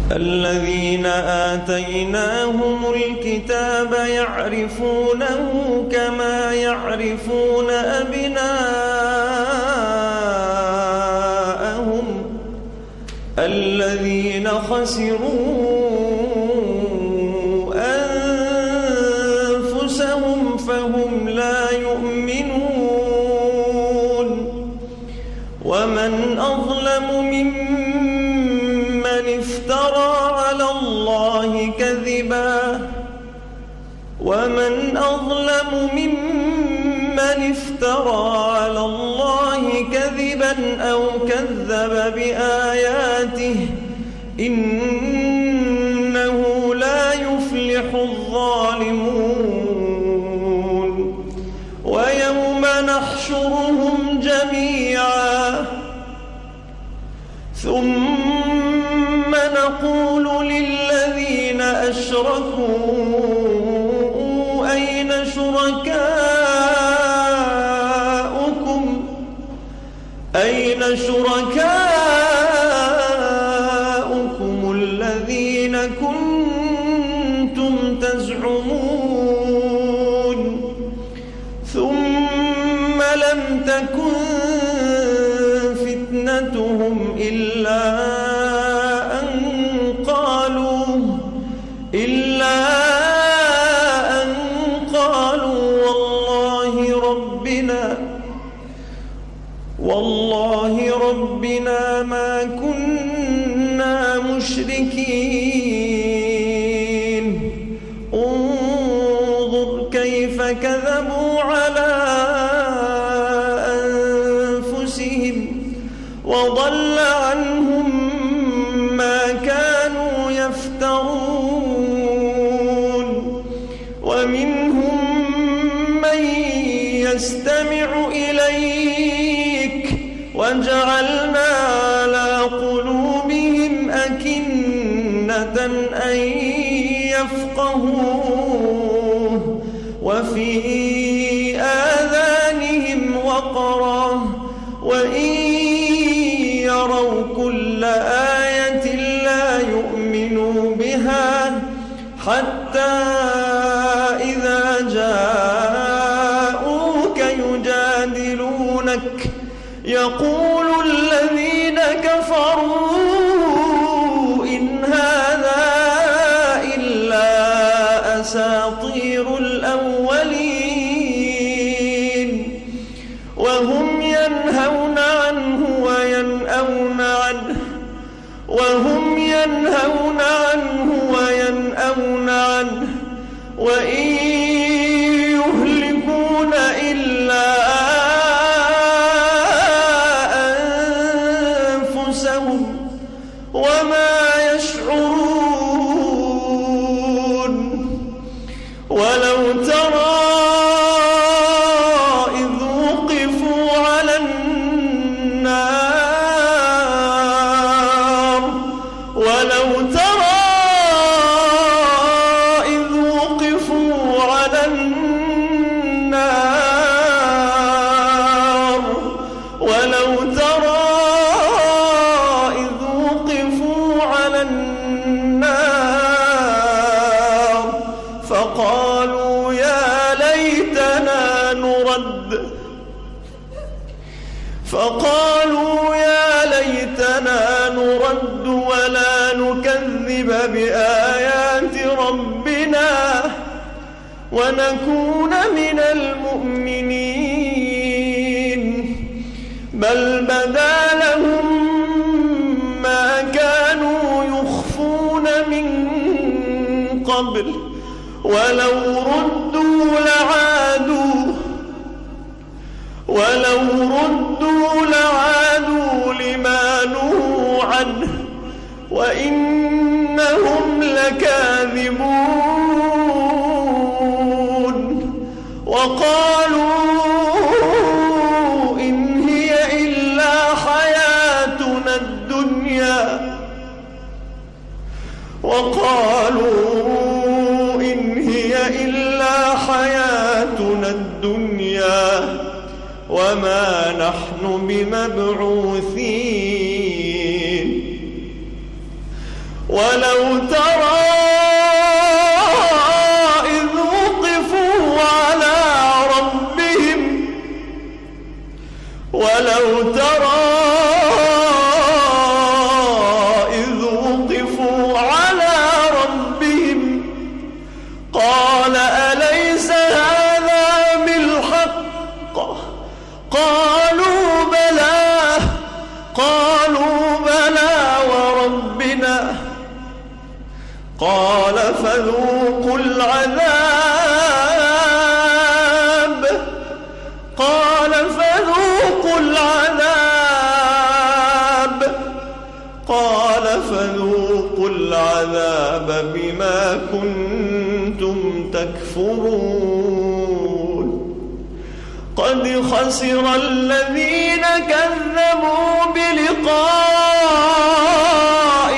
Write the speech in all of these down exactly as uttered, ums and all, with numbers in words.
الذين آتيناهم الكتاب يعرفونه كما يعرفون أبناءهم الذين خسروا أنفسهم فهم لا يؤمنون ومن أظلم ممن افترى على الله كذبا ومن أظلم ممن افترى على الله كذبا أو كذب بآياته إنه لا يفلح الظالمون ويوم نحشرهم جميعا ثم نقول للذين أشركوا أين شركاؤكم أين شركاؤكم الذين كنتم تزعمون ثم لم تكن فتنتهم إلا أن قالوا إلا أن قالوا والله ربنا والله ربنا ما كنا مشركين انظر كيف كذبوا على أنفسهم وضل عنهم ما كانوا يفترون ومنهم من يستمع إليك وجعلنا على قلوبهم أكنة أن يفقهوه وفي آذانهم وقرا وإن يروا كل آية لا يؤمنوا بها حتى إذا جاءوك يجادلونك يقول الذين كفروا إن هذا إلا أساطير الأولين وهم ينهون عنه وينأون عنه وهم ينهون عنه وينأون عنه وإن يهلكون إلا أنفسهم وما يشعرون ولو ترى إذ وقفوا على النار ولو ترى إذ وقفوا على النار ولو ترى إذ وقفوا على النار فقالوا يا ليتنا نرد فقالوا يا ليتنا نرد ولا نكذب بآيات ربنا ونكون من المؤمنين بل بدا لهم ما كانوا يخفون من قبل ولو ردوا لعادوا ولو ردوا لعادوا لما نهوا عنه وإنهم لكاذبون وقالوا إن هي إلا حياتنا الدنيا وقالوا إن هي إلا حياتنا الدنيا وما نحن بمبعوثين ولو ترى إذ وقفوا على ربهم ولو ترى إذ وقفوا على ربهم قال أليس هذا بالحق قالوا بلى قالوا بلى وربنا قال فذوقوا العذاب قال فذوقوا العذاب قال فذوقوا العذاب بما كنتم تكفرون قد خسر الذين كذبوا بلقاء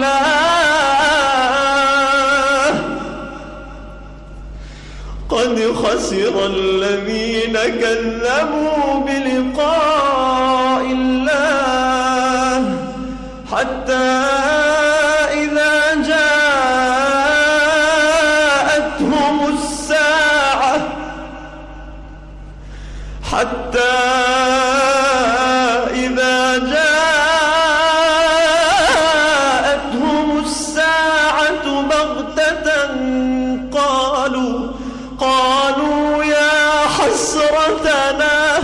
الله قد خسر الذين كذبوا بلقاء الله حتى إذا جاءتهم الساعة حتى إذا جاءتهم الساعة بغتة قالوا قالوا يا حسرتنا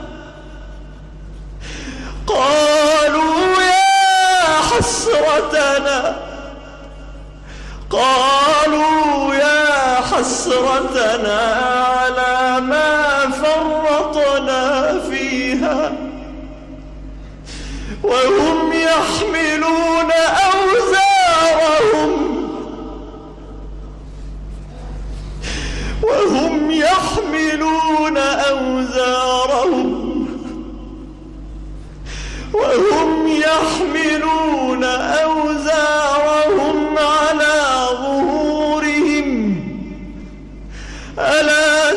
قالوا يا حسرتنا قالوا يا حسرتنا على ما فرطنا فيها وهم يحملون أوزارهم وهم يحملون أوزارهم وهم يحملون أوزارهم على ظهورهم ألا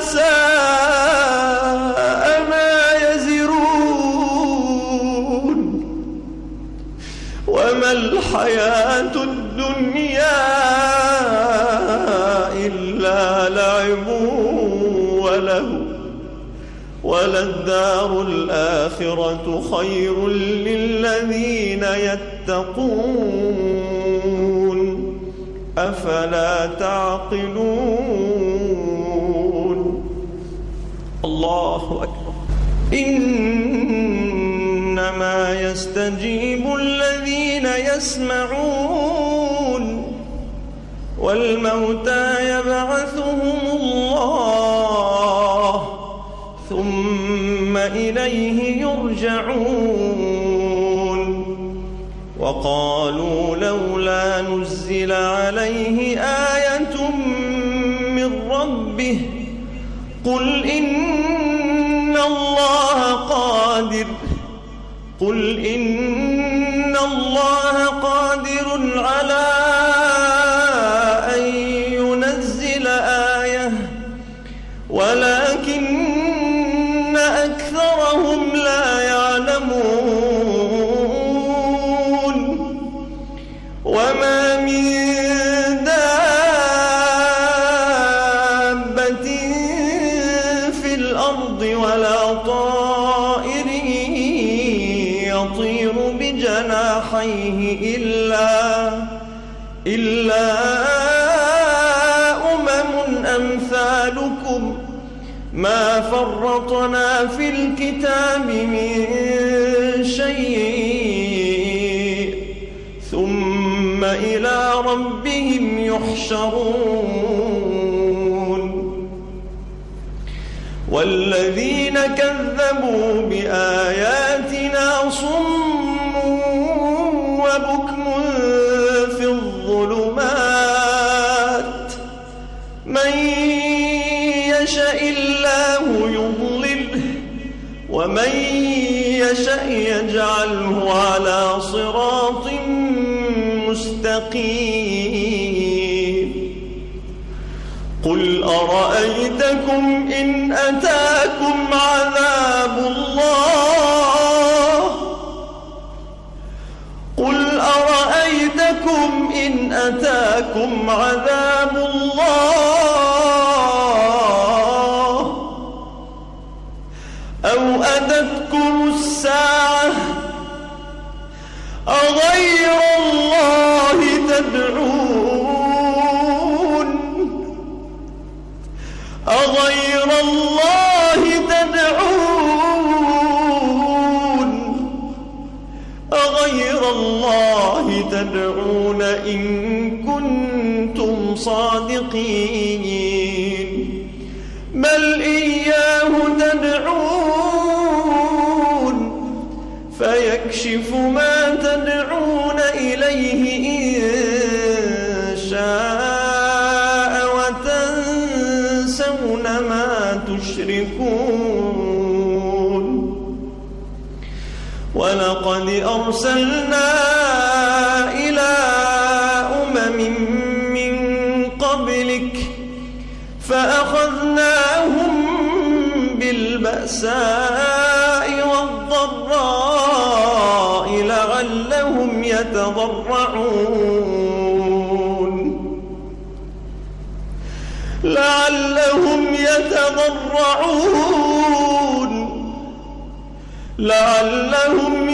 ساء ما يزرون وما الحياة الدنيا إلا لعب وله وللدار الآخرة خير للذين يتقون أفلا تعقلون الله أكبر إنما يستجيب الذين يسمعون والموتى يبعثهم الله ثم إليه يرجعون وقالوا لولا نزل عليه آية من ربه قل إن الله قادر قل إن الله قادر على أن ينزل آية ولكن أكثرهم لا يعلمون وما من دابة في الأرض ولا طائر يطير بجناحيه إلا إلا أمم أمثالكم ما فرطنا في الكتاب من شيء ثم إلى ربهم يحشرون والذين كذبوا بآياتنا صم وبكم في الظلمات من يشاء الله يضلله ومن يشاء يجعله على صراط مستقيم قل أرأيتكم إن أتاكم عذاب الله قل أرأيتكم إن أتاكم عذاب الله أو أتتكم الساعة أغير الله تدعون أغير الله تدعون أغير الله تدعون إن كنتم صادقين بل إياه تدعون فيكشف ما تدعون إليه إن شاء وتنسون ما تشركون ولقد أرسلنا إلى أمم من قبلك فأخذناهم بالبأساء والضراء لعلهم يتضرعون لعلهم يتضرعون لعلهم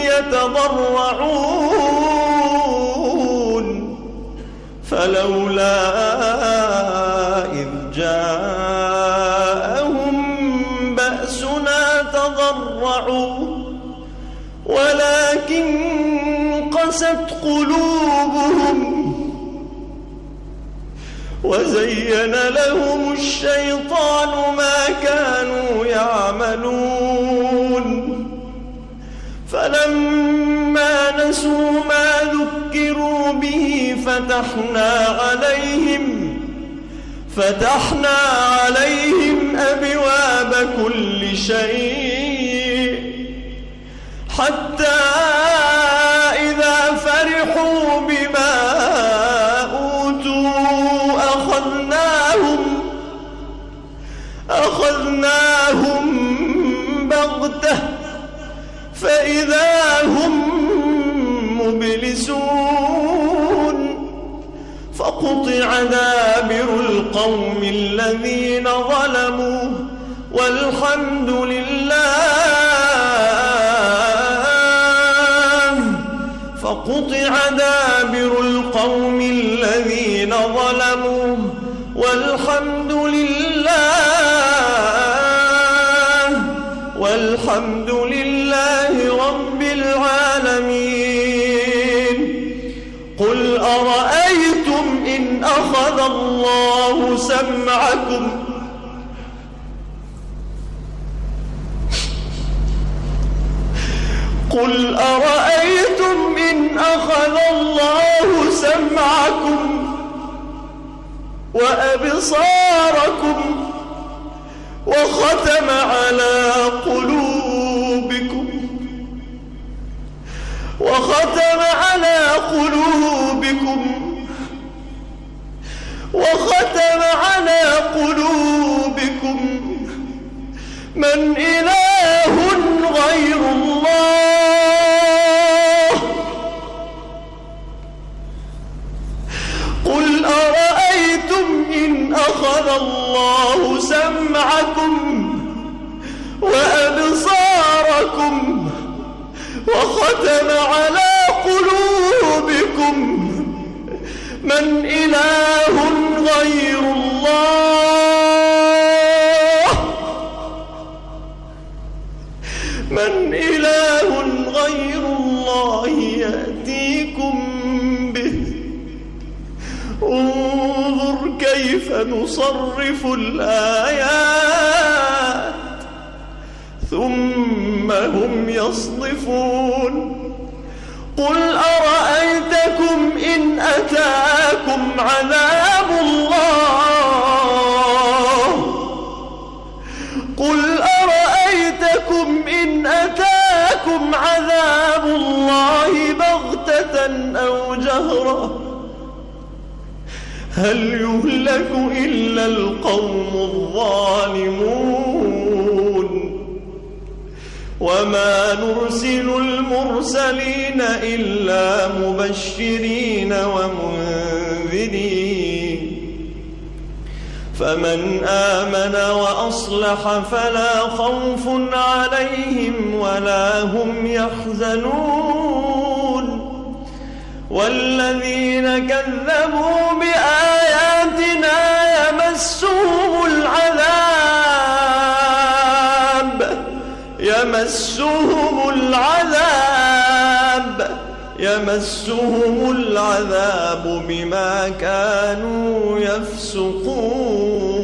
يتضرعون فلولا إذ جاءهم بأسنا تضرعوا ولكن قست قلوبهم وزين لهم الشيطان ما كانوا يعملون فلما نسوا ما ذكروا به فتحنا عليهم فتحنا عليهم أبواب كل شيء حتى إذا فرحوا بما أوتوا أخذناهم أخذناهم بغتة فإذا هم مبلسون فقطع دابر القوم الذين ظلموا والحمد لله فقطع دابر القوم الذين ظلموا والحمد لله والحمد لله رب العالمين قل أرأيتم إن أخذ الله سمعكم قل أرأيتم إن أخذ الله سمعكم وأبصاركم وختم على قلوبكم وختم على قلوبكم وختم على قلوبكم من إله غير الله قل أرأيتم إن أخذ الله سمعكم وأبصاركم وختم على قلوبكم من إله غير الله من إله غير الله يأتيكم به انظر كيف نصرف الآيات ثم هم يصدفون قل أرأيتكم إن أتاكم عذاب الله قل أرأيتكم إن أتاكم عذاب الله بغتة أو جهرة هل يهلك إلا القوم الظالمون وما نرسل المرسلين إلا مبشرين ومنذرين فمن آمن وأصلح فلا خوف عليهم ولا هم يحزنون والذين كذبوا بآياتنا يمسهم العذاب يمسهم العذاب يمسهم العذاب بما كانوا يفسقون.